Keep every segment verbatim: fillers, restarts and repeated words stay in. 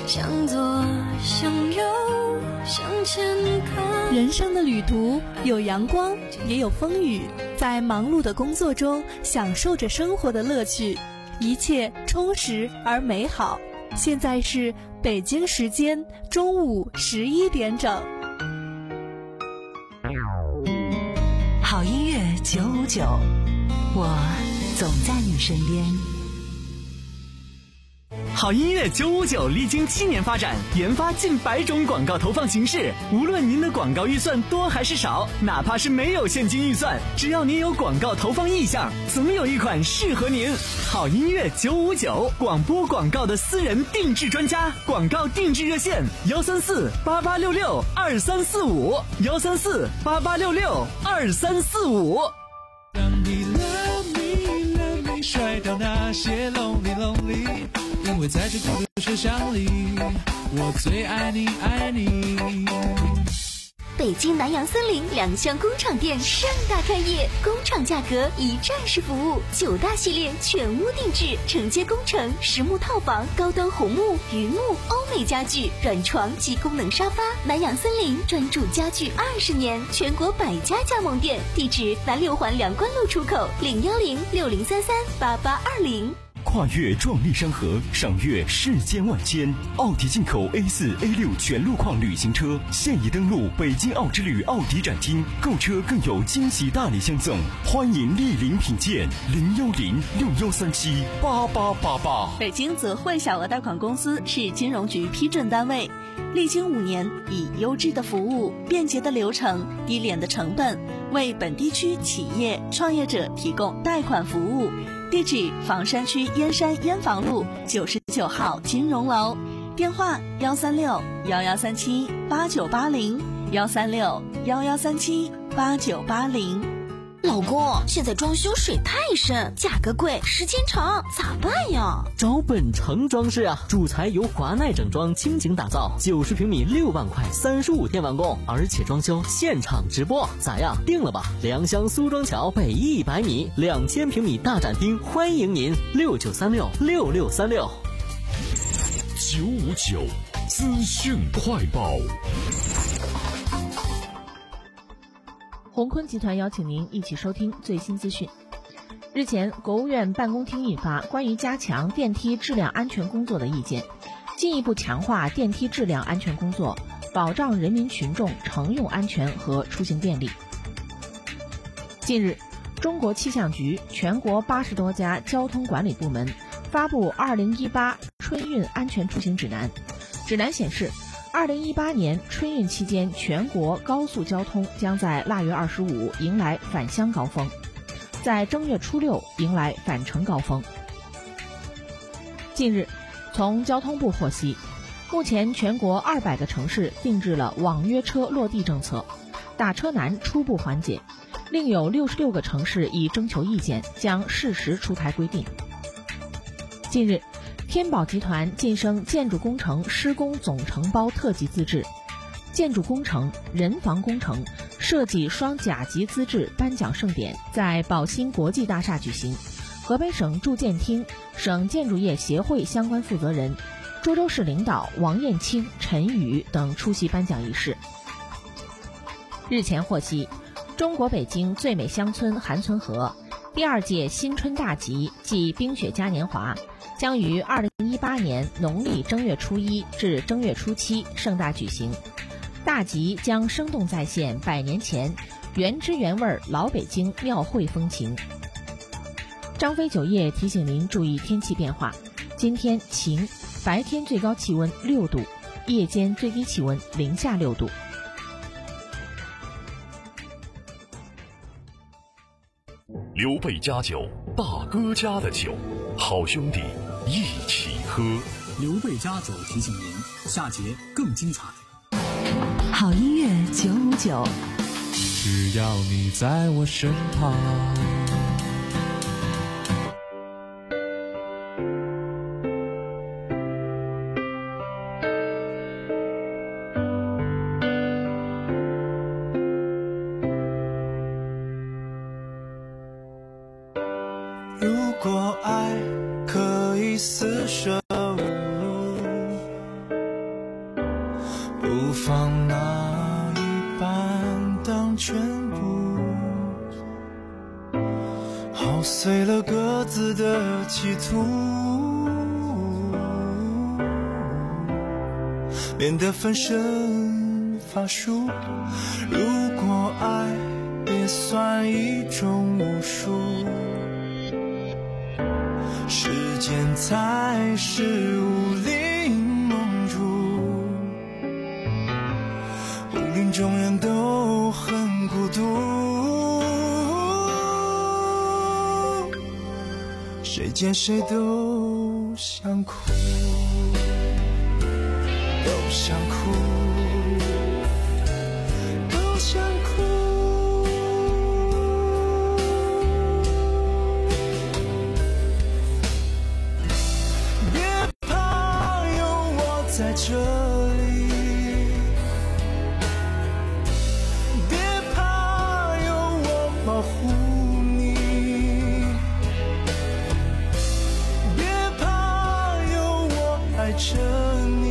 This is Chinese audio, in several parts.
向左向右向前看。 人生的旅途有阳光也有风雨，在忙碌的工作中享受着生活的乐趣，一切充实而美好。现在是北京时间中午十一点整。 好音乐九五九，我总在你身边。 好音乐九五九历经七年发展，研发近百种广告投放形式。无论您的广告预算多还是少，哪怕是没有现金预算，只要您有广告投放意向，总有一款适合您。好音乐九五九，广播广告的私人定制专家，广告定制热线幺三四八八六六二三四五幺三四八八六六二三四五。 让你 love me love me 甩掉那些 lonely lonely， 因为在这孤独车厢里，我最爱你爱你。 北京南洋森林两厢工厂店盛大开业，工厂价格一站式服务，九大系列全屋定制，承接工程、实木套房、高端红木、榆木、欧美家具、软床及功能沙发。南洋森林专注家具二十年，全国百家加盟店，地址南六环梁关路出口，零幺零六零三三八八二零。 跨越壮丽山河，赏阅世间万千。奥迪进口 A 四 A 六 全路况旅行车现已登陆北京奥之旅奥迪展厅，购车更有惊喜大礼相赠，欢迎莅临品鉴。零幺零六幺三七八八八八。 北京泽惠小额贷款公司是金融局批准单位，历经五年，以优质的服务、便捷的流程、低廉的成本，为本地区企业创业者提供贷款服务。地址：房山区燕山燕房路九十九号金融楼，电话：幺三六幺幺三七八九八零幺三六幺幺三七八九八零。 老公，现在装修水太深，价格贵，时间长，咋办呀？ 找本城装饰啊，主材由华奈整装倾情打造，九十平米六万块，三十五天完工，而且装修现场直播，咋样？定了吧？良乡苏庄桥北一百米，两千平米大展厅，欢迎您六九三六六六三六。 九五九资讯快报。 鸿坤集团邀请您一起收听最新资讯。日前，国务院办公厅印发关于加强电梯质量安全工作的意见，进一步强化电梯质量安全工作，保障人民群众乘用安全和出行便利。近日，中国气象局全国八十多家交通管理部门发布二零一八春运安全出行指南。指南显示，二零一八年春运期间，全国高速交通将在腊月二十五迎来返乡高峰，在正月初六迎来返程高峰。近日，从交通部获悉，目前全国二百个城市定制了网约车落地政策，打车难初步缓解，另有六十六个城市已征求意见，将适时出台规定。近日，天宝集团晋升建筑工程施工总承包特级资质，建筑工程、人防工程、设计双甲级资质颁奖盛典在宝兴国际大厦举行，河北省住建厅、省建筑业协会相关负责人、涿州市领导王艳清、陈宇等出席颁奖仪式。日前获悉，中国北京最美乡村韩村河第二届新春大集暨冰雪嘉年华将于二零一八年农历正月初一至正月初七盛大举行。大集将生动再现百年前原汁原味老北京庙会风情。张飞酒业提醒您注意天气变化，今天晴，白天最高气温六度，夜间最低气温零下六度。 刘备家酒，大哥家的酒，好兄弟一起喝。 刘备家酒提醒您，下节更精彩。 好音乐九五九， 只要你在我身旁。 如果爱可以厮守， 不妨那一半当全部，耗碎了各自的企图，免得分身乏术。如果爱也算一种巫术，时间才是武林盟主，武林中人都很孤独，谁见谁都想哭，都想哭，都想哭。别怕，有我在这里，别怕，有我保护你，别怕，有我爱着你，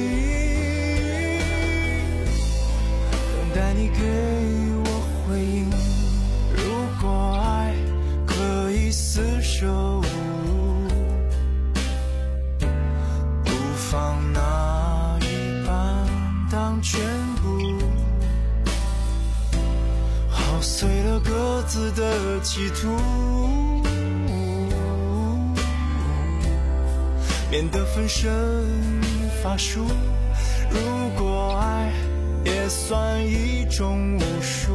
等待你给我回应。如果爱可以厮守，不妨那一半当全部，耗碎了各自的企图，免得分身乏术。如果爱也算一种巫术，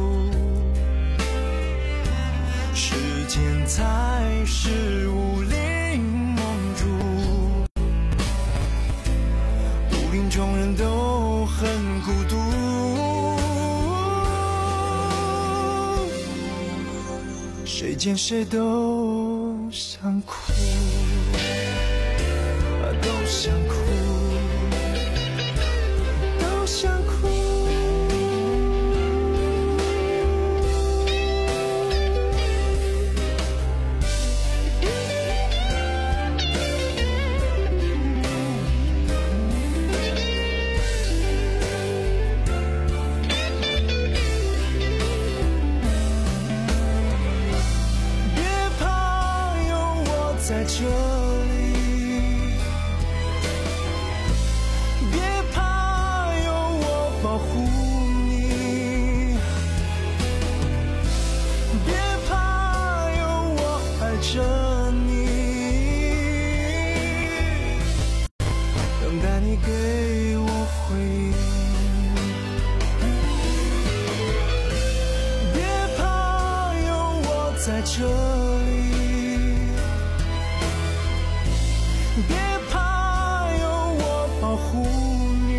时间才是武林盟主，武林中人都很孤独，谁见谁都想哭，都想哭，都想哭。别怕，有我在这里，别怕，有我保护你，别怕，有我爱着你，等待你给我回应。别怕，有我在这里，别怕，有我保护你，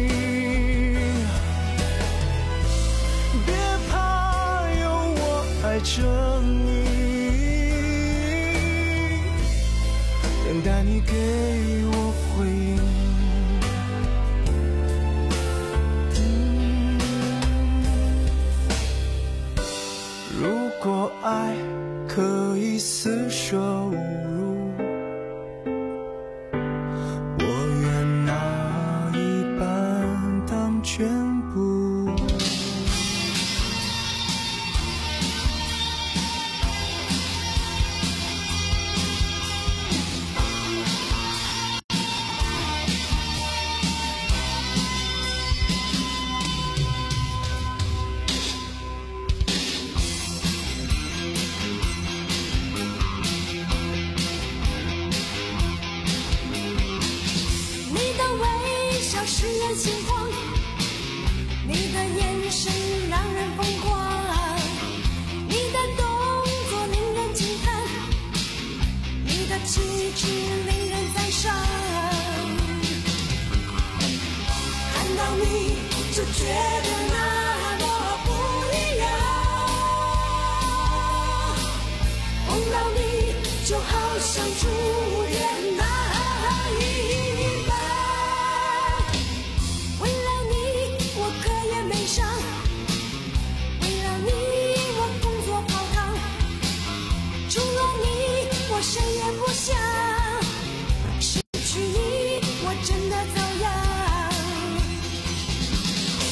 别怕，有我爱着你，等待你给我回应。嗯，如果爱可以厮守，我愿拿一半当全部。 你的微笑使人心慌，你的眼神让人疯狂，你的动作令人惊叹，你的气质令人赞赏。看到你就觉得那么不一样，碰到你就好像初恋那一般。为了你我课业没上，为了你我工作泡汤，除了你我谁也不想，失去你我真的遭殃。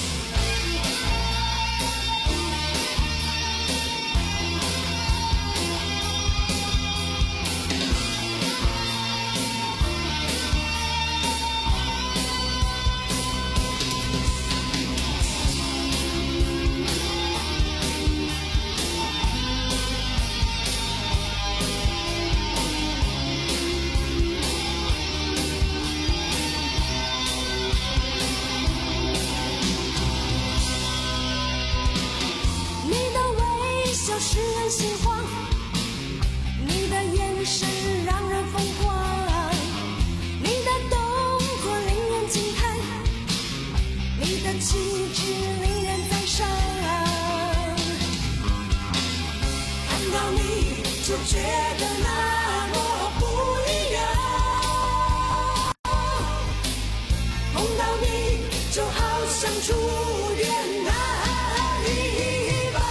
碰到你就好像初恋那一般。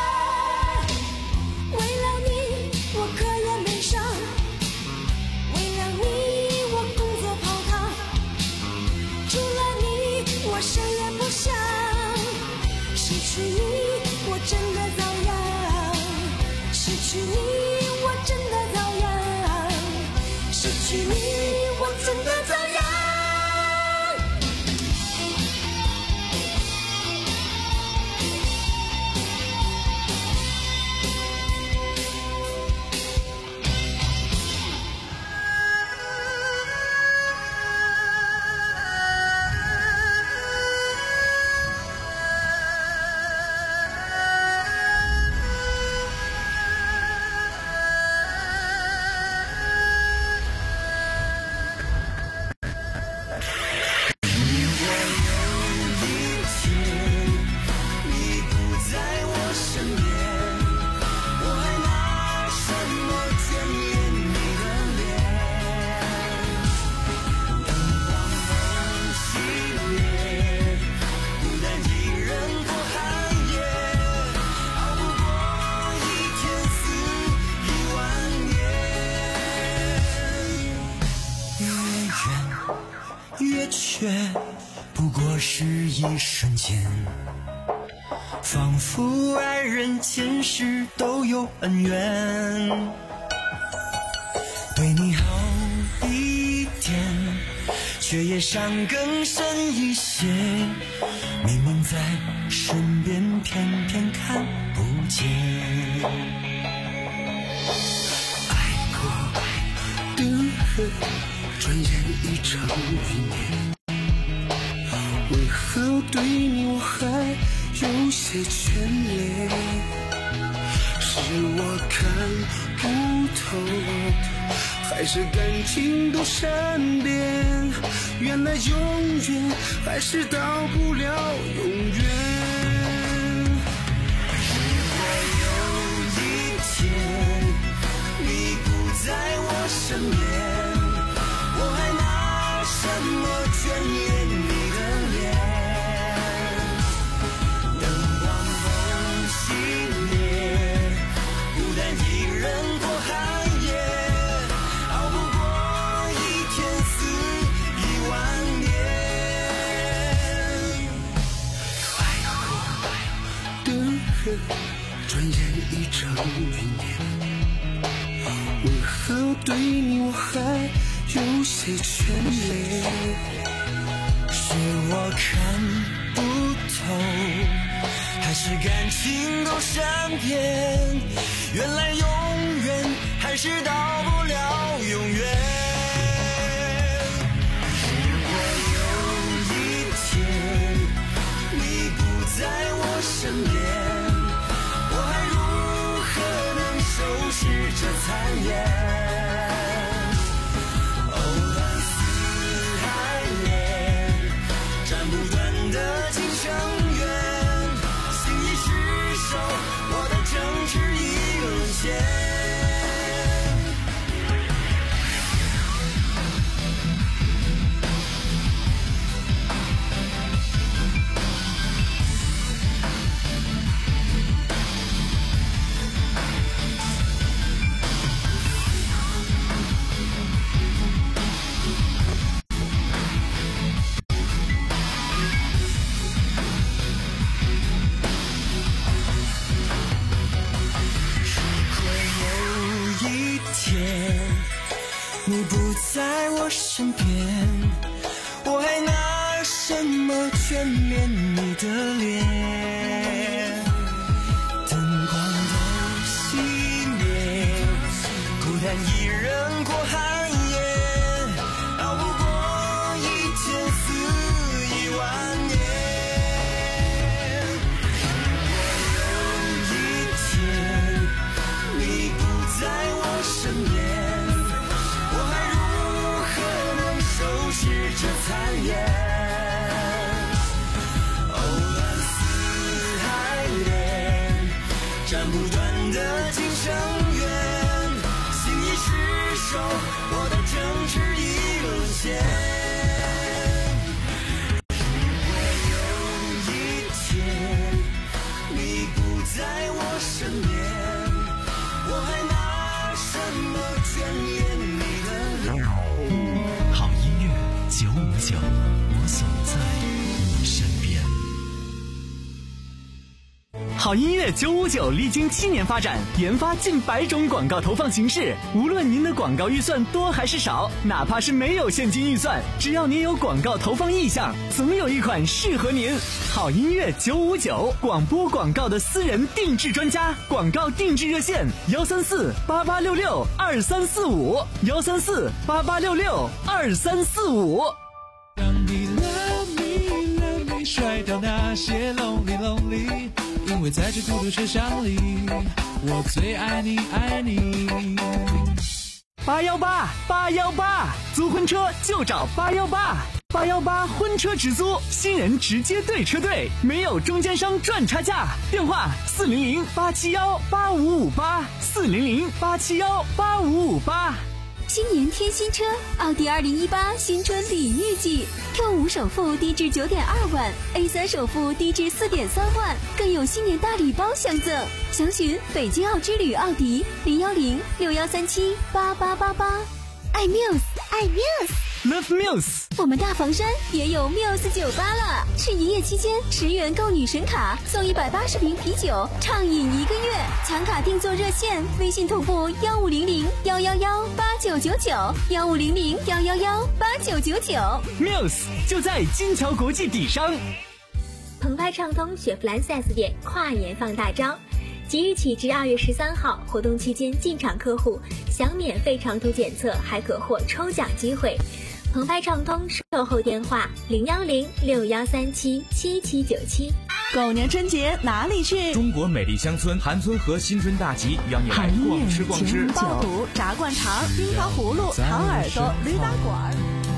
为了你我课业没上，为了你我工作泡汤，除了你我谁也不想，失去你我真的遭殃，失去你我真的遭殃，失去你我真的遭殃。 不过是一瞬间，仿佛爱人前世都有恩怨。对你好一点，却也伤更深一些。明明在身边，偏偏看不见。爱过的人，转眼已成云烟。为何对你我还有些眷恋？是我看不透，还是感情都善变？原来永远还是到不了永远。如果有一天你不在我身边，我还拿什么眷恋你？转眼已成云烟，为何对你我还有些眷恋？是我看不透，还是感情都善变？原来永远还是到不了永远。如果有一天你不在我身边，是这残烟，藕断丝还连，斩不断的情深缘，心已失守，我的城池已沦陷。你不在我身边，我还拿什么眷恋你的脸？灯光都熄灭，孤单一人过寒夜，熬不过一天死一万年。如果有一天你不在我身边，这残烟，藕断丝还连，斩不断的情深缘，心已失守，我的城池已沦陷。 九，我总在你身边。 好音乐九五九历经七年发展，研发近百种广告投放形式。无论您的广告预算多还是少，哪怕是没有现金预算，只要您有广告投放意向，总有一款适合您。好音乐九五九，广播广告的私人定制专家，广告定制热线：幺三四八八六六二三四五，幺三四八八六六二三四五。 让你 love me love me 甩掉那些 lonely lonely， 因为在这孤独车厢里，我最爱你爱你。 八幺八八幺八，租婚车就找八幺八。八幺八婚车直租，新人直接对车队，没有中间商赚差价。电话四零零八七幺八五五八，四零零八七幺八五五八。 新年添新车，奥迪二零一八新春礼遇季 ，Q 五首付低至九点二万 ，A 三首付低至四点三万，更有新年大礼包相赠。详询北京奥之旅奥迪零幺零六幺三七八八八八。爱 Muse， 爱 Muse。Love Muse， 我们大房山也有 Muse 酒吧了。是营业期间，十元购女神卡送一百八十瓶啤酒，畅饮一个月。抢卡订座热线：微信同步幺五零零幺幺幺八九九九，幺五零零幺幺幺八九九九。 Muse 就在金桥国际底商。 澎湃畅通雪佛兰 四 S 店跨年放大招。即日起至二月十三号，活动期间进场客户享免费长途检测，还可获抽奖机会。澎湃畅通售后电话零幺零六幺三七七七九七。 狗年春节哪里去？ 中国美丽乡村韩村和新春大集邀你来逛吃逛吃， 爆肚、炸灌肠、冰糖葫芦、糖耳朵、驴打滚。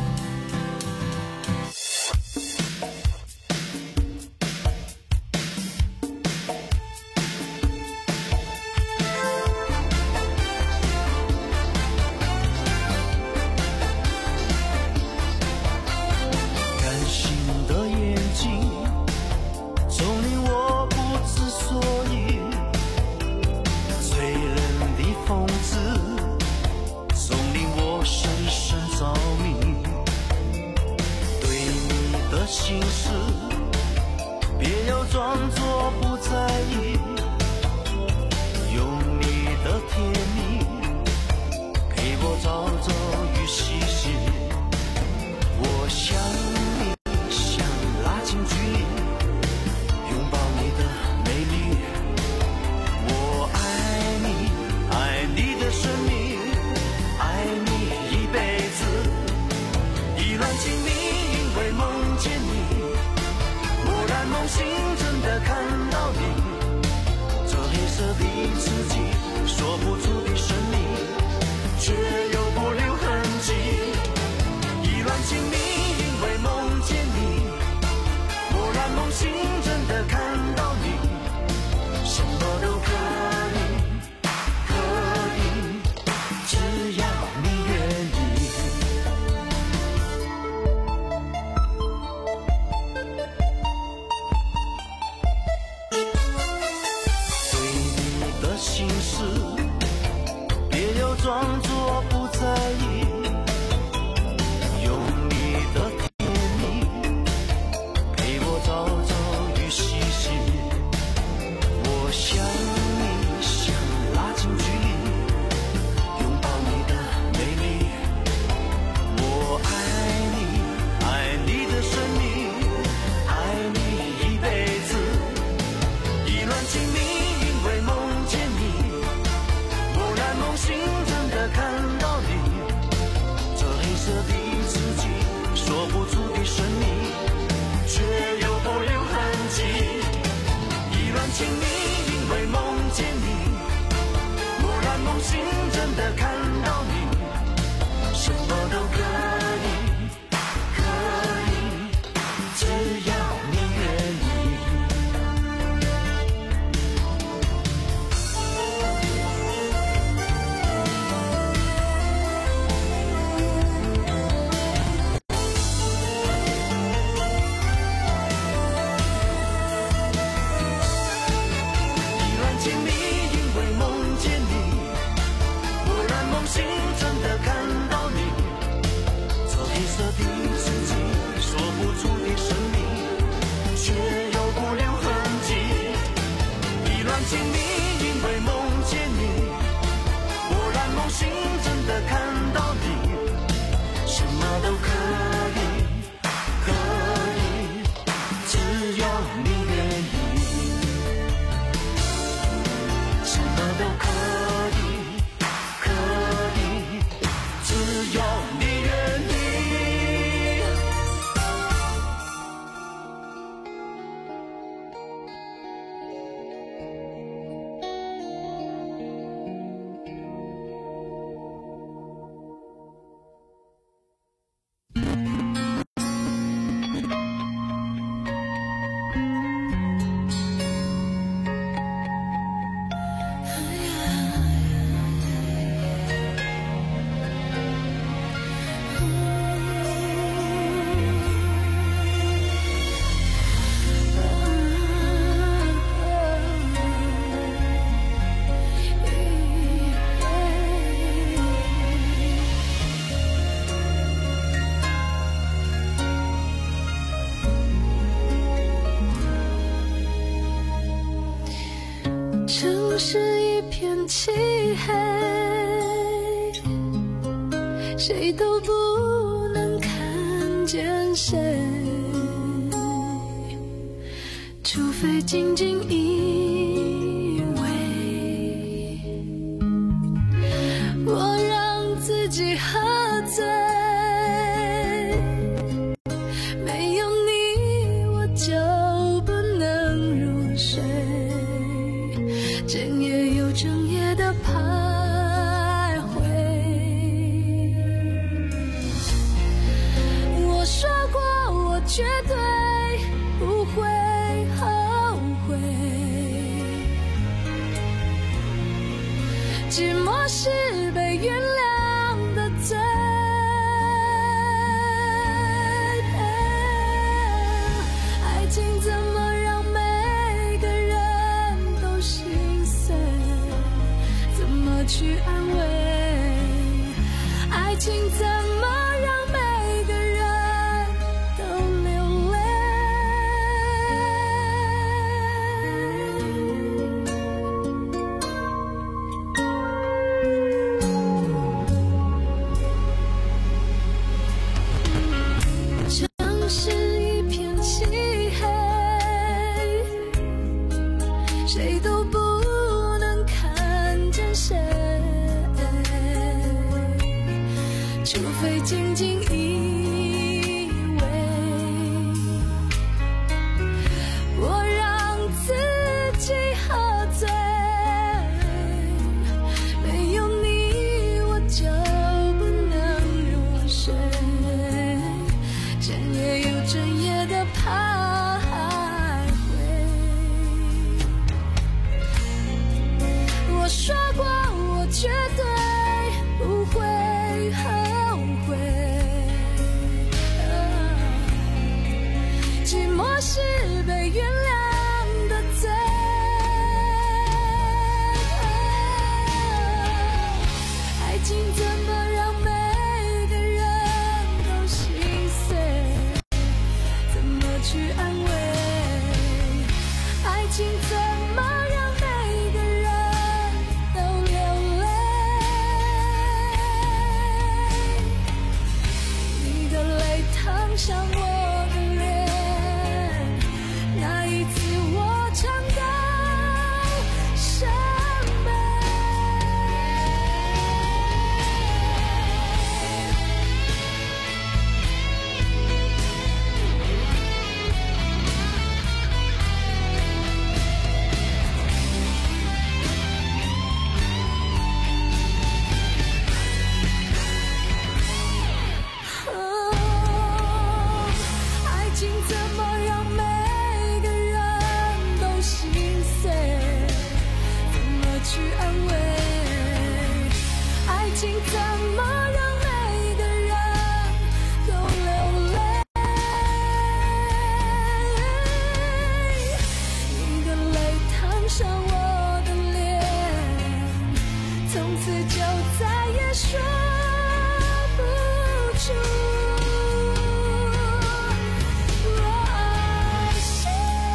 心事，别要装作不在意，用你的甜蜜陪我朝朝与夕夕。我想你，想拉近距离，拥抱你的美丽。我爱你，爱你的生命，爱你一辈子，意乱情迷。因为梦见你，蓦然梦醒，真的看到你，这黑色的刺激，说不出的神秘，却又不留痕迹。意乱情迷，因为是一片漆黑，谁都不能看见谁，除非仅仅以为我让自己喝醉，没有你我就不能入睡，整夜又整夜的徘徊。我说过我绝对不会后悔，寂寞是被原谅的罪。爱情怎么让每个人都心碎？怎么去安慰？爱情怎么让每个人都流泪？城市一片漆黑，谁都不能看见谁，除非仅仅以为我让自己喝醉，没有你我就不能入睡，整夜又整夜的徘徊。我说过我绝对不会后悔，寂寞是被原谅的罪。爱情怎么让每个人都心碎？怎么去安慰？爱情怎么让每个人都流泪？你的泪烫伤我的脸，那一次我尝到伤悲。爱情怎么让每个人都心碎？怎么去安慰？爱情怎么让每个人都流泪？你的泪烫伤我的脸，从此就再也说不出我是。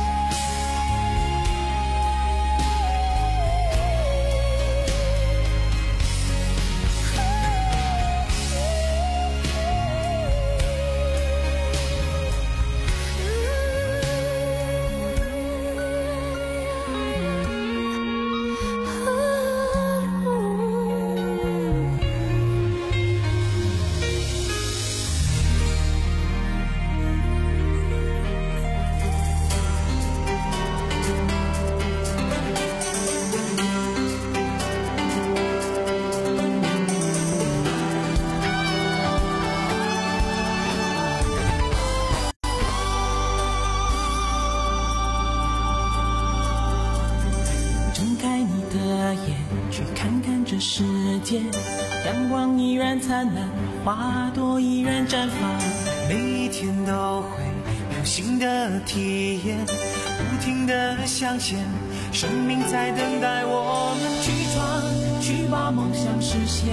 睁开你的眼，去看看这世界，阳光依然灿烂，花朵依然绽放， 每一天都会有新的体验，不停的向前，生命在等待我们去闯，去把梦想实现。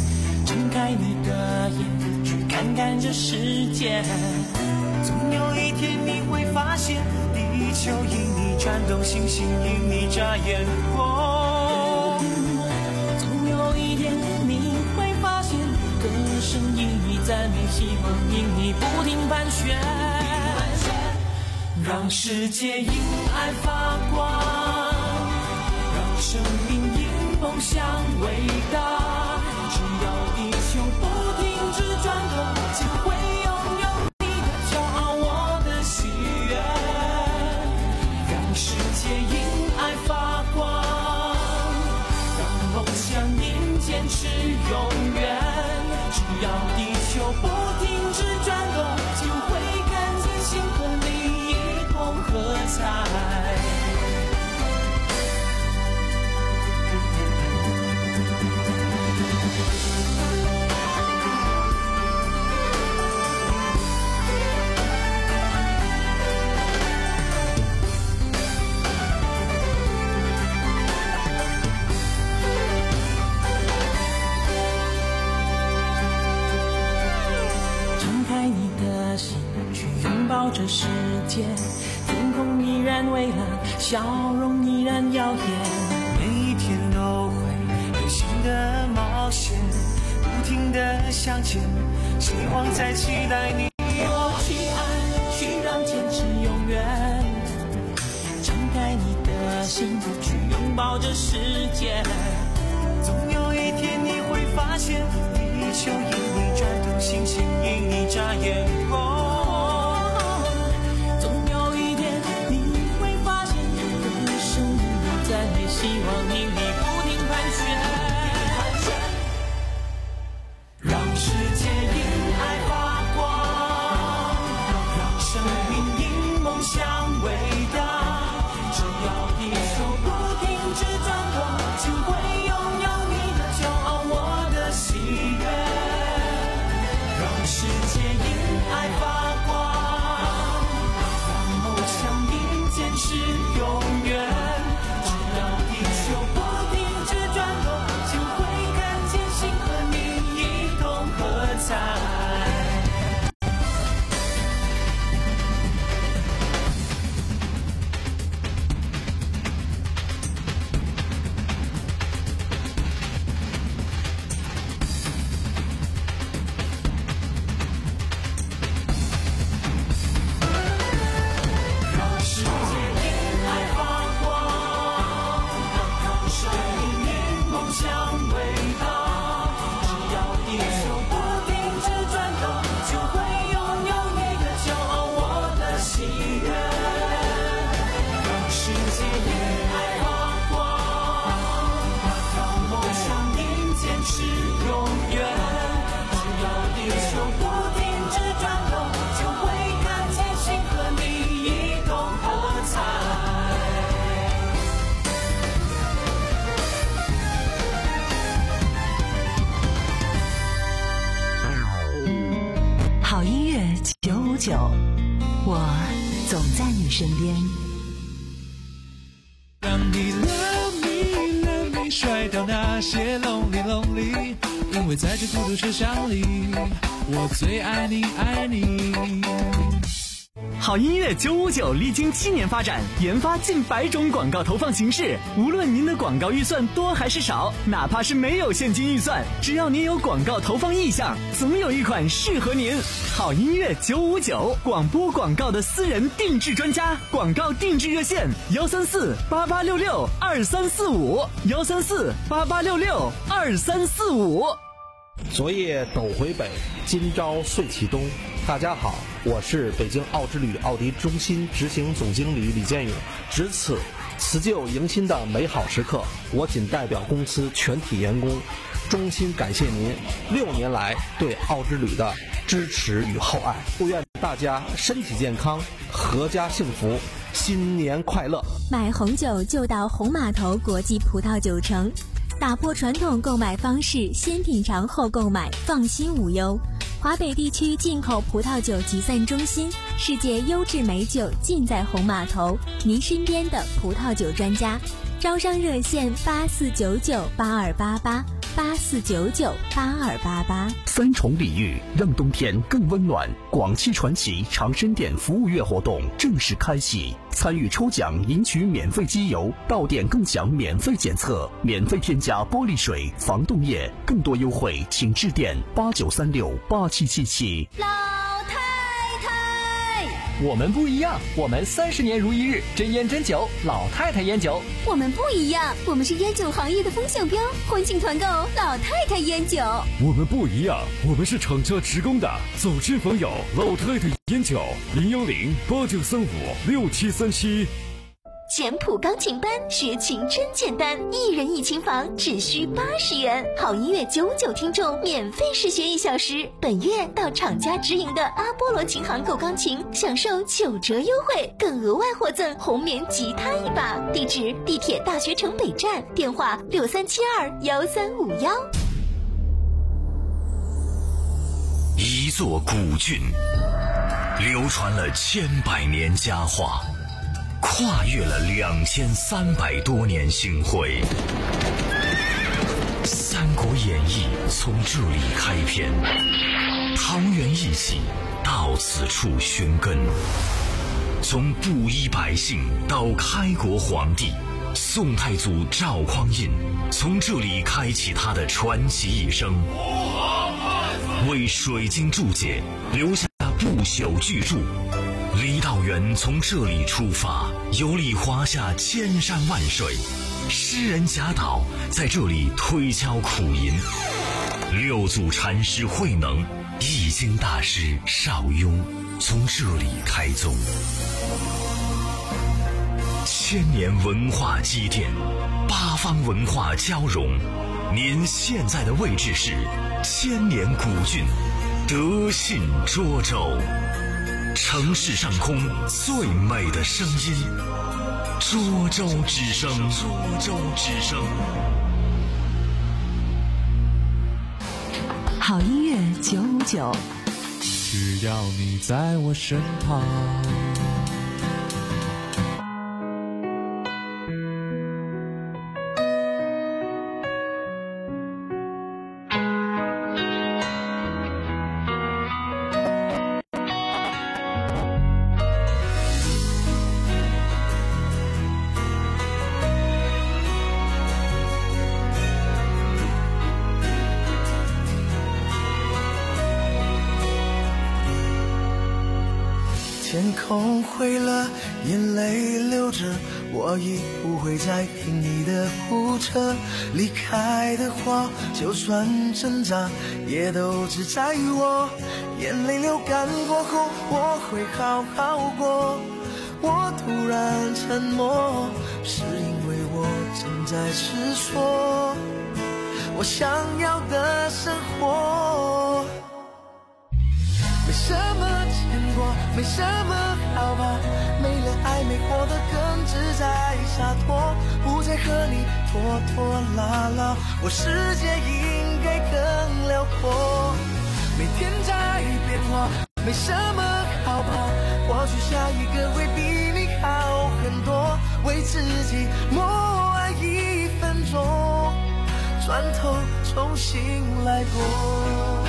睁开你的眼，去看看这世界， 总有一天你会发现，地球因你转动，星星因你眨眼。哦，总有一天你会发现，歌声因你赞美，希望因你不停盘旋。让世界因爱发光，让生命因梦想伟大。只要地球不停止转动，就会拥有你的骄傲，我的喜悦。让世界因爱发光，让梦想因坚持永远。只要地球不停止转动，就会看见星河里一同喝彩。这世界，天空依然蔚蓝，笑容依然耀眼。每一天都会有新的冒险，不停地向前，希望在期待你。我去爱，去让坚持永远。敞开你的心，去拥抱这世界。总有一天你会发现，地球因你转动，星星因你眨眼。哦，希望因你不停盘旋，让世界因爱发光，让生命因梦想伟大。只要地球不停止转动，就会拥有你的骄傲，我的喜悦。让世界因爱发光，让梦想因坚持永远。 九，我总在你身边。 让你 love me love me 甩掉那些 lonely lonely， 因为在这孤独车厢里，我最爱你爱你。 好音乐九五九历经七年发展，研发近百种广告投放形式。无论您的广告预算多还是少，哪怕是没有现金预算，只要您有广告投放意向，总有一款适合您。好音乐九五九，广播广告的私人定制专家，广告定制热线：幺三四八八六六二三四五，幺三四八八六六二三四五。 昨夜斗回北，今朝岁启东。大家好，我是北京奥之旅奥迪中心执行总经理李建勇。值此辞旧迎新的美好时刻，我仅代表公司全体员工，衷心感谢您六年来对奥之旅的支持与厚爱。祝愿大家身体健康，阖家幸福，新年快乐！ 买红酒就到红码头国际葡萄酒城，打破传统购买方式，先品尝后购买，放心无忧。华北地区进口葡萄酒集散中心，世界优质美酒尽在红码头，您身边的葡萄酒专家。招商热线八四九九八二八八， 八四九九八二八八。 三重礼遇，让冬天更温暖。广汽传祺长生店服务月活动正式开启，参与抽奖赢取免费机油，到店更享免费检测，免费添加玻璃水、防冻液，更多优惠请致电八九三六八七七七。 老太太， 我们不一样，我们三十年如一日，真烟真酒，老太太烟酒。 我们不一样，我们是烟酒行业的风向标，欢庆团购老太太烟酒。 我们不一样，我们是厂家职工的，走亲访友，老太太烟酒，零幺零八九三五六七三七。 简谱钢琴班，学琴真简单，一人一琴房只需八十元，好音乐九九听众免费试学一小时。本月到厂家直营的阿波罗琴行购钢琴，享受九折优惠，更额外获赠红棉吉他一把。地址：地铁大学城北站，电话六三七二幺三五幺。 一座古郡，流传了千百年佳话，跨越了两千三百多年星辉。《三国演义》从这里开篇，桃园义气到此处寻根。从布衣百姓到开国皇帝，宋太祖赵匡胤从这里开启他的传奇一生，为水晶注解留下不朽巨著。李道元从这里出发，游历华夏千山万水，诗人贾岛在这里推敲苦吟，六祖禅师慧能、易经大师邵雍从这里开宗。千年文化积淀，八方文化交融，您现在的位置是千年古郡德信涿州。城市上空最美的声音，涿州之声。涿州之声。 好音乐九五九， 只要你在我身旁。 天空灰了，眼泪流着，我已不会再听你的胡扯。离开的话，就算挣扎，也都只在于我。眼泪流干过后，我会好好过。我突然沉默，是因为我正在思索我想要的生活。没什么牵挂，没什么好怕，没了爱没活得更自在洒脱，不再和你拖拖拉拉，我世界应该更辽阔。每天在变化，没什么好怕，或许下一个会比你好很多，为自己默哀一分钟，转头重新来过。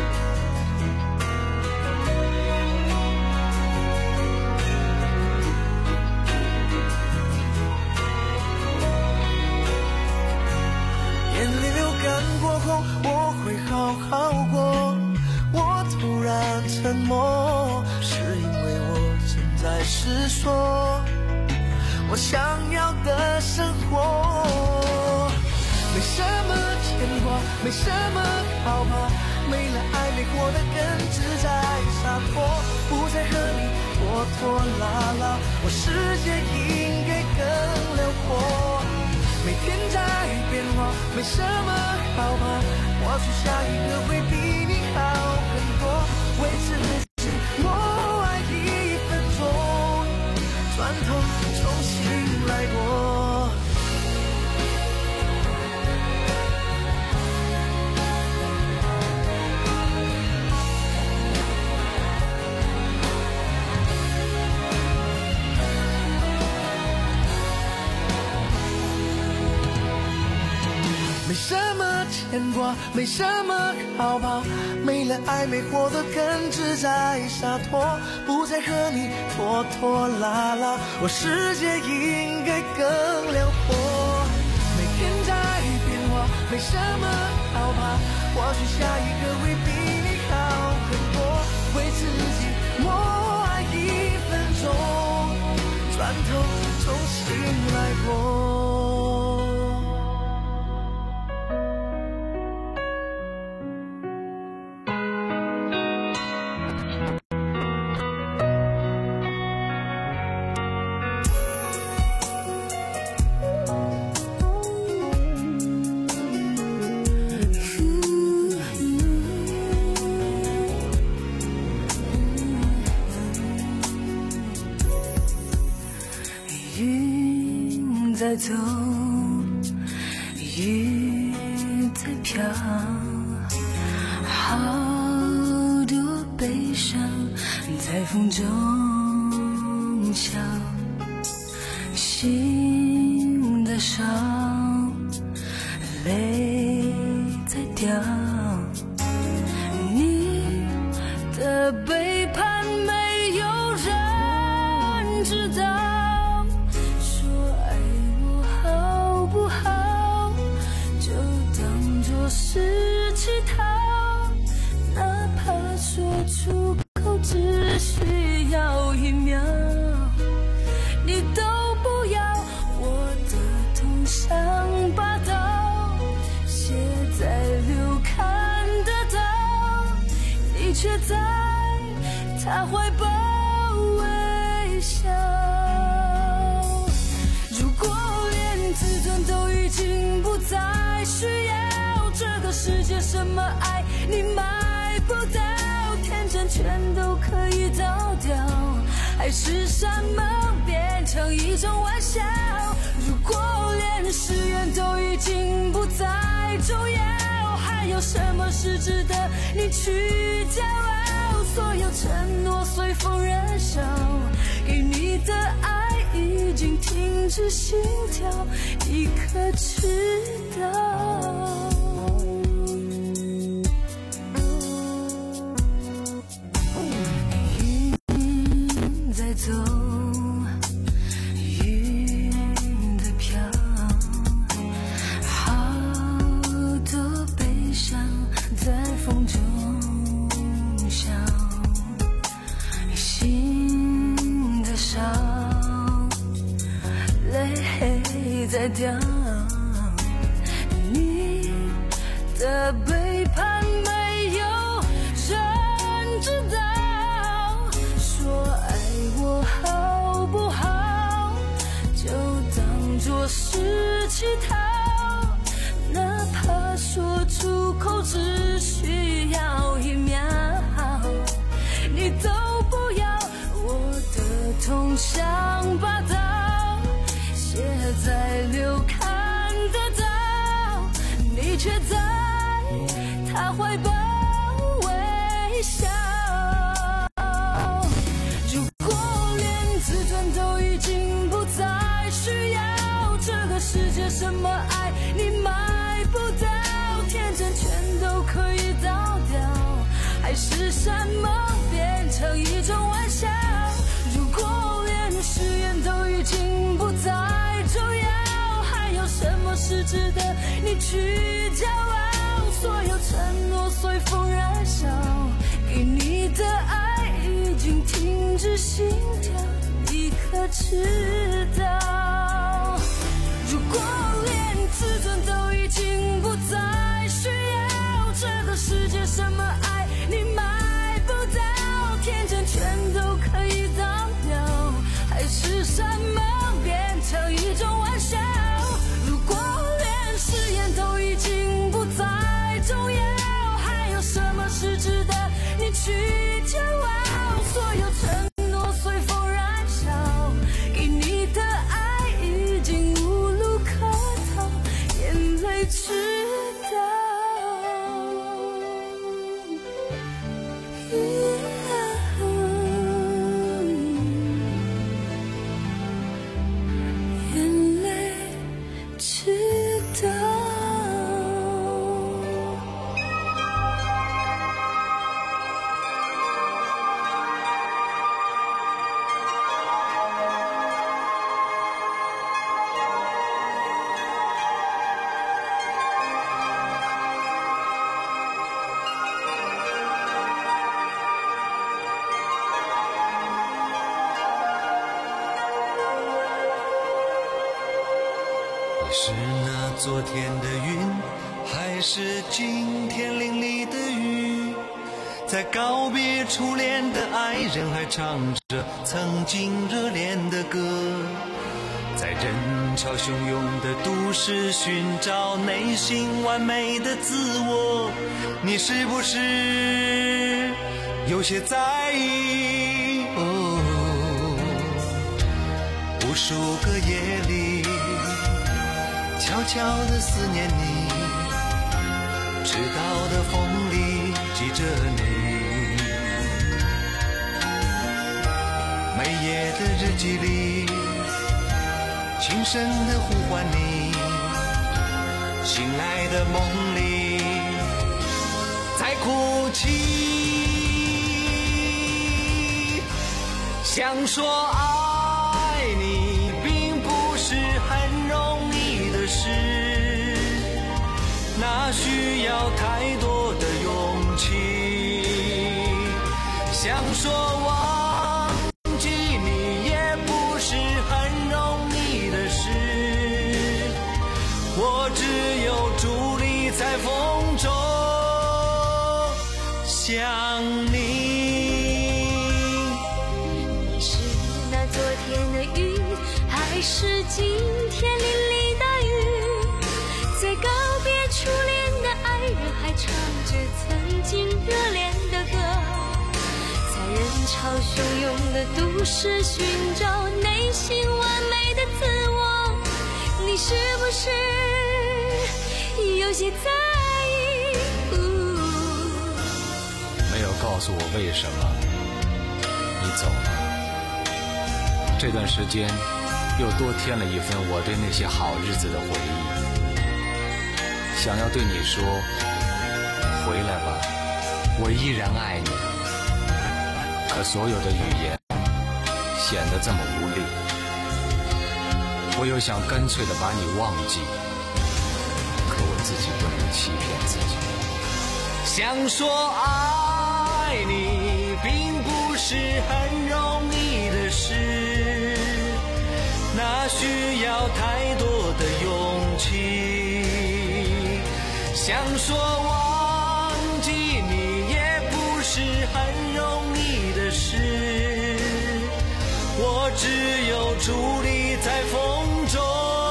眼泪流干过后，我会好好过。我突然沉默，是因为我正在思索我想要的生活。没什么牵挂，没什么好怕，没了爱没活得更自在洒脱，不再和你拖拖拉拉，我世界应该更辽阔。每天在变化，没什么好怕，或许下一个会比你好很多，为自己默哀一分钟，转头重新来过。没什么牵牵挂，没什么好跑，没了暧昧活得更自在洒脱，不再和你拖拖拉拉，我世界应该更辽阔。每天在变化，没什么好怕，或许下一个会比你好很多，为自己默哀一分钟，转头重新来过。 在走，雨在飘，好多悲伤在风中笑，心在烧，泪在掉，你的背叛没有人知道。是乞讨，哪怕说出口只需要一秒，你都不要。我的痛像把刀写在流看得到，你却在他怀抱微笑。如果连自尊都已经不再需要，这个世界什么爱你买不到，天真全都可以倒掉，还是山盟变成一种玩笑。如果连誓言都已经不再重要，还有什么是值得你去骄傲？所有承诺随风燃烧，给你的爱已经停止心跳，你可知道？走，云在飘，好多悲伤在风中笑，心在烧，泪在掉，你的背叛没有人知道。我好不好，就当作是乞讨，哪怕说出口只需要一秒，你都不要。我的痛像把刀写在流看得到，你却在他怀抱微笑。都已经不再需要，这个世界什么爱你买不到，天真全都可以倒掉，还是山盟变成一种玩笑。如果连誓言都已经不再重要，还有什么是值得你去骄傲？所有承诺随风燃烧，给你的爱已经停止心跳，你可知道？如果连自尊都已经不再需要，这个世界什么爱你买不到，天真全都可以倒掉，还是山盟变成一种玩笑。如果连誓言都已经不再重要，还有什么是值得你去骄傲？所有承诺随风燃烧，给你的爱已经无路可逃，眼泪知道。 是那昨天的云，还是今天淋漓的雨？在告别初恋的爱人，还唱着曾经热恋的歌。在人潮汹涌的都市寻找内心完美的自我，你是不是有些在意？哦，无数个夜里悄悄地思念你，迟到的风里记着你，每夜的日记里轻声地呼唤你，醒来的梦里在哭泣。想说爱你并不是很容易的事，那需要太多的勇气。想说忘记你也不是很容易的事，我只有伫立在风中想你。 你是那昨天的云，还是今天淋漓的雨？在告别初恋的爱人，还唱着曾经热恋的歌，在人潮汹涌的都市寻找内心完美的自我，你是不是有些在意？ 没有告诉我为什么你走了，这段时间又多添了一份我对那些好日子的回忆。想要对你说回来吧，我依然爱你，可所有的语言显得这么无力。我又想干脆的把你忘记，可我自己不能欺骗自己。 想说爱你并不是很容易的事，那需要太多的勇气。想说忘记你也不是很容易的事，我只有伫立在风中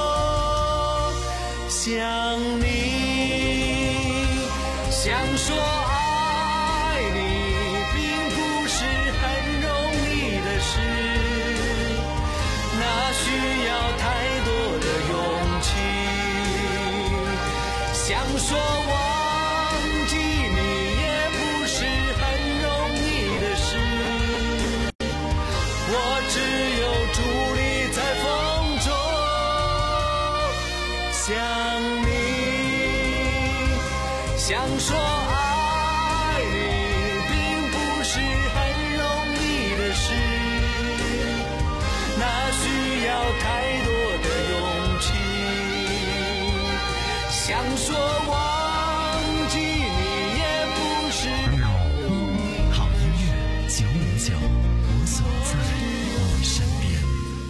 想你。想说爱你并不是很容易的事，那需要太多的勇气。想说忘记你也不是很容易的事，我只有伫立在风中想你。想说爱你并不是很容易的事，那需要太多的勇气。想说忘记你也不是。 好音乐九五九，我所在你身边。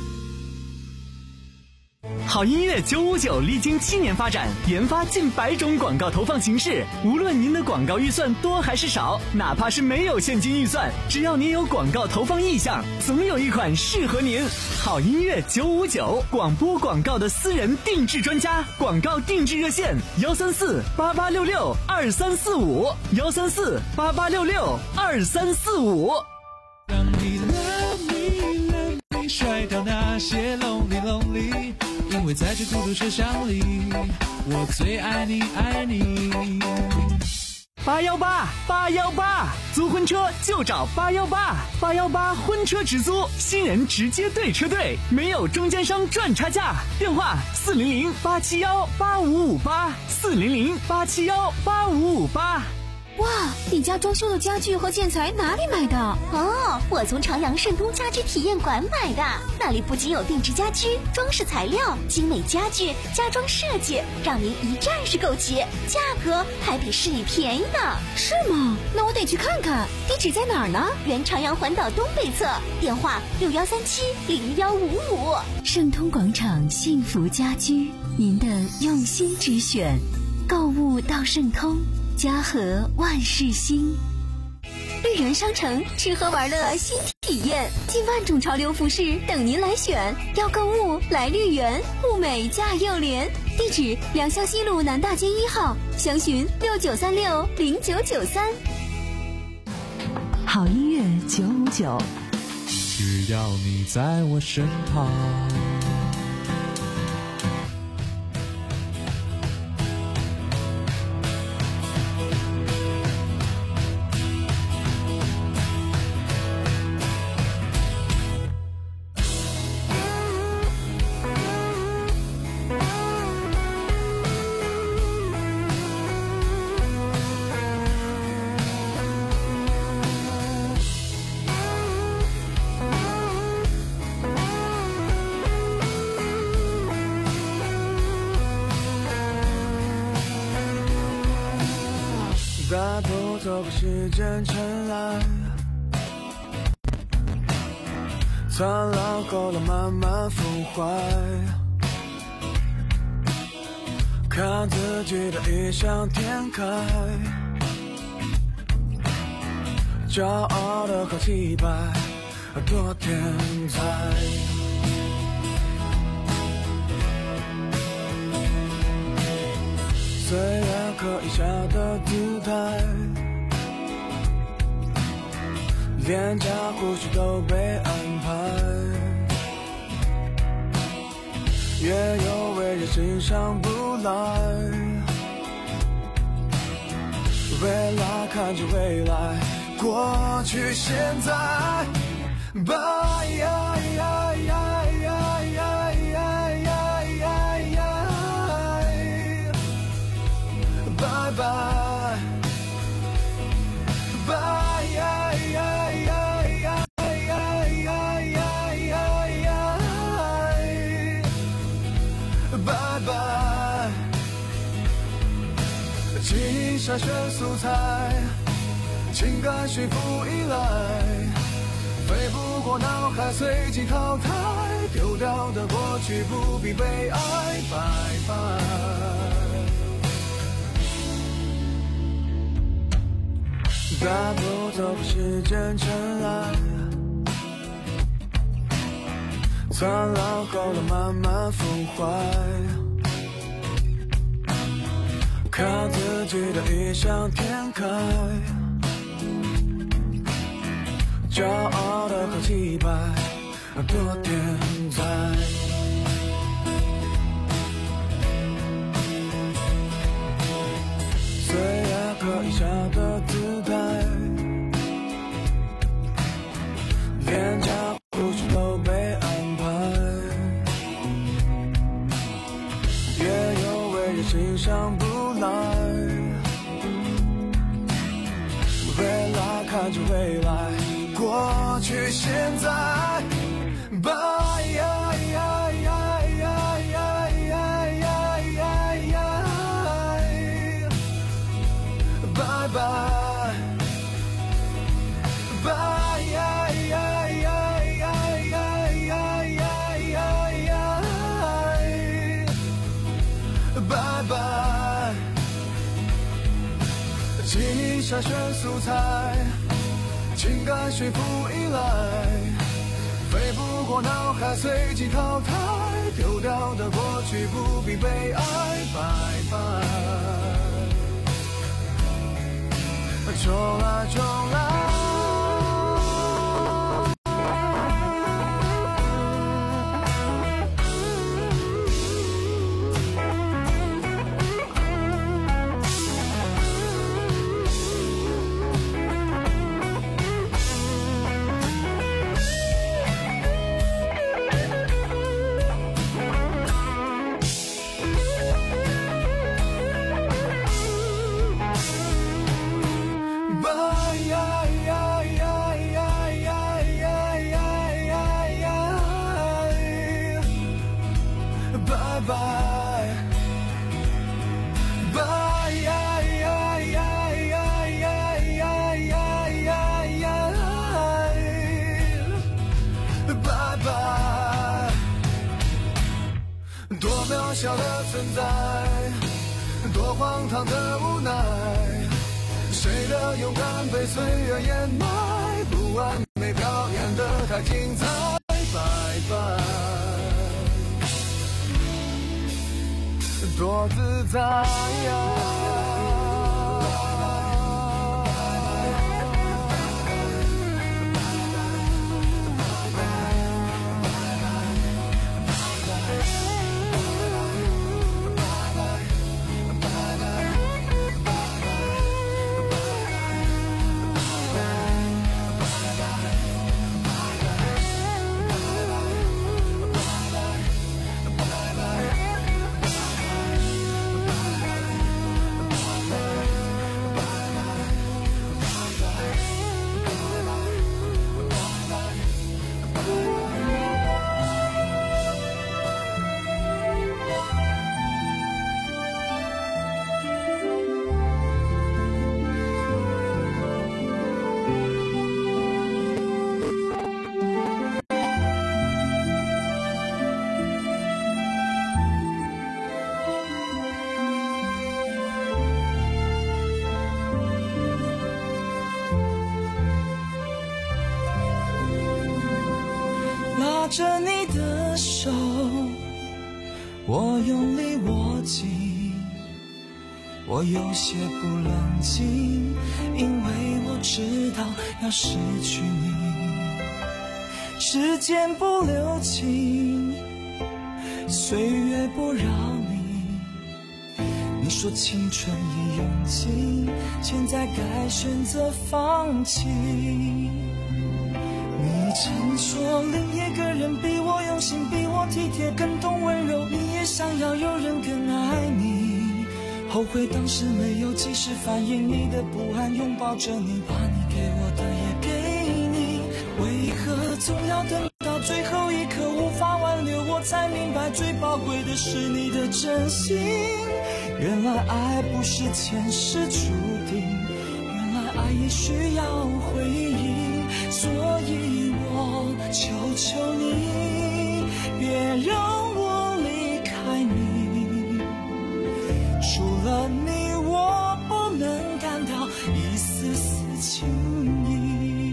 好音乐九五九历经七年发展，研发近百种广告投放形式。无论您的广告预算多还是少，哪怕是没有现金预算，只要您有广告投放意向，总有一款适合您。好音乐九五九，广播广告的私人定制专家，广告定制热线幺三四八八六六二三四五幺三四八八六六二三四五。 让你 love me love me 甩掉那些 lonely lonely， 因为在这孤独车厢里，我最爱你爱你。 八幺八八幺八，租婚车就找八幺八，八幺八婚车直租，新人直接对车队，没有中间商赚差价。电话四零零八七幺八五五八，四零零八七幺八五五八。 哇，你家装修的家具和建材哪里买的？ 哦，我从长阳盛通家居体验馆买的，那里不仅有定制家居、装饰材料、精美家具、家装设计，让您一站式购齐，价格还比市里便宜呢。 是吗？那我得去看看。地址在哪儿呢？ 原长阳环岛东北侧，电话六幺三七零幺五五。 盛通广场幸福家居，您的用心之选，购物到盛通，家和万事兴。绿园商城吃喝玩乐新体验，近万种潮流服饰等您来选。要购物来绿园，物美价又廉。地址：良乡西路南大街一号，详询六九三六零九九三。 好音乐九五九， 只要你在我身旁。 大步走过时间尘埃，苍老后来慢慢腐坏，看自己的异想天开，骄傲的好气派，多天才。虽然可以下的姿态，脸颊胡须都被安排，也有为人欣赏不来。未来看着未来，过去现在，拜呀呀呀呀呀呀呀呀呀，拜拜，拜呀呀呀呀呀呀呀呀呀，拜拜。记忆筛选素材，情感驯服依赖，飞不过脑海随即淘汰，丢掉的过去不必被爱，拜拜。大步走过时间尘埃，苍老后来慢慢腐坏，看自己的异想天开，骄傲的好气派，多天才。虽然可以下的姿态，脸颊胡须都被安排，也有为人欣赏不来。未来看着未来，过去现在，拜呀呀呀呀呀呀呀呀呀，拜拜，拜呀呀呀呀呀呀呀呀呀，拜拜。记忆筛选素材，情感驯服依赖，飞不过脑海随即淘汰，丢掉的过去不必被爱，拜拜。重来重来。 拜拜。多渺小的存在，多荒唐的无奈，谁的勇敢被岁月掩埋，不完美表演得太精彩，拜拜。多自在呀。 拉着你的手，我用力握紧，我有些不冷静，因为我知道要失去你。时间不留情，岁月不饶你，你说青春已用尽，现在该选择放弃。你曾说另一个人比我用心，比我体贴，更懂温柔，你也想要有人更爱你。后悔当时没有及时反应你的不安，拥抱着你，把你给我的也给你。为何总要等到最后一刻无法挽留，我才明白最宝贵的是你的真心。原来爱不是前世注定，原来爱也需要回应，所以我求求你，别让我离开你。除了你，我不能感到一丝丝情意。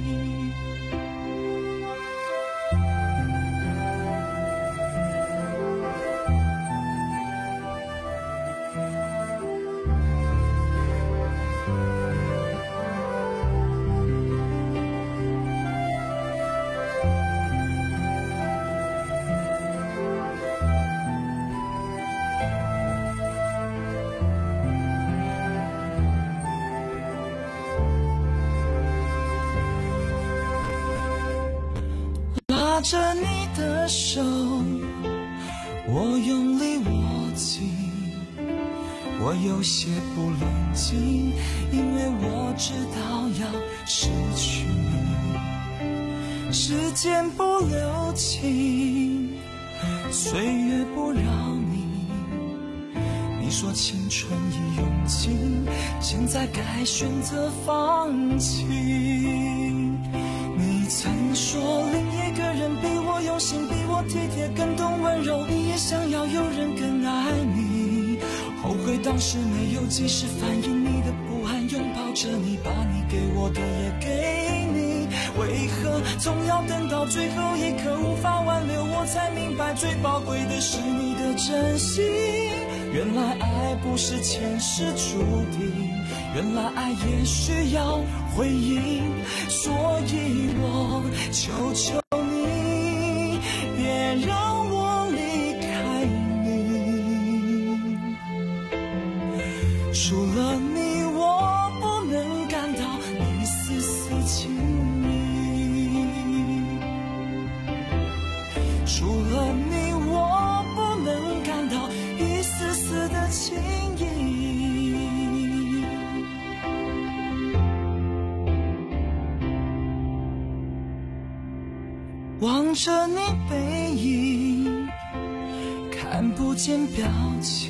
拉着你的手，我用力握紧，我有些不冷静，因为我知道要失去你。时间不留情，岁月不饶你，你说青春已用尽，现在该选择放弃。你曾说另一个人比我用心，比我体贴，更懂温柔，你也想要有人更爱你。后悔当时没有及时反应你的不安，拥抱着你，把你给我的也给你。为何总要等到最后一刻无法挽留，我才明白最宝贵的是你的真心。原来爱不是前世注定，原来爱也需要回应，所以我求求你，别让我离开你。除了你，我不能感到一丝丝情意。除了你，我不能感到一丝丝的情意。望着你背影，看不见表情，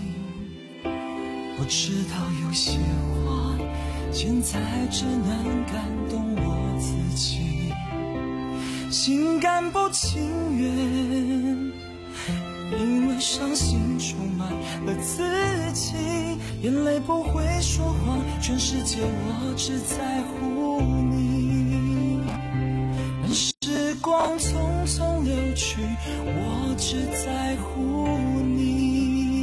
我知道有些话现在只能感动我自己。 心甘不情愿，因为伤心充满了自己，眼泪不会说谎，全世界我只在乎你。任时光匆匆流去，我只在乎你。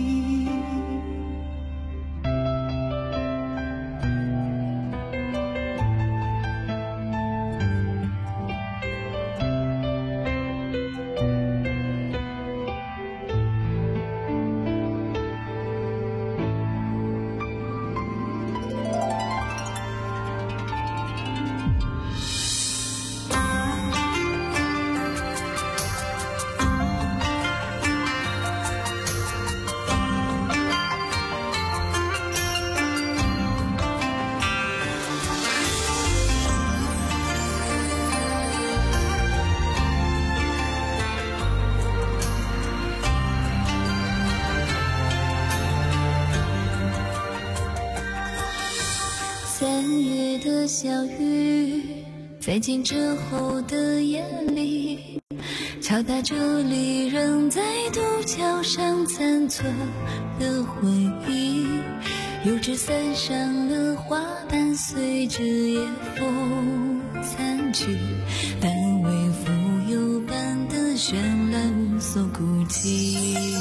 三月的小雨，在静止后的夜里，敲打着离人在渡桥上残存的回忆。油纸伞上的花瓣随着夜风散去，但为浮游般的绚烂所孤寂。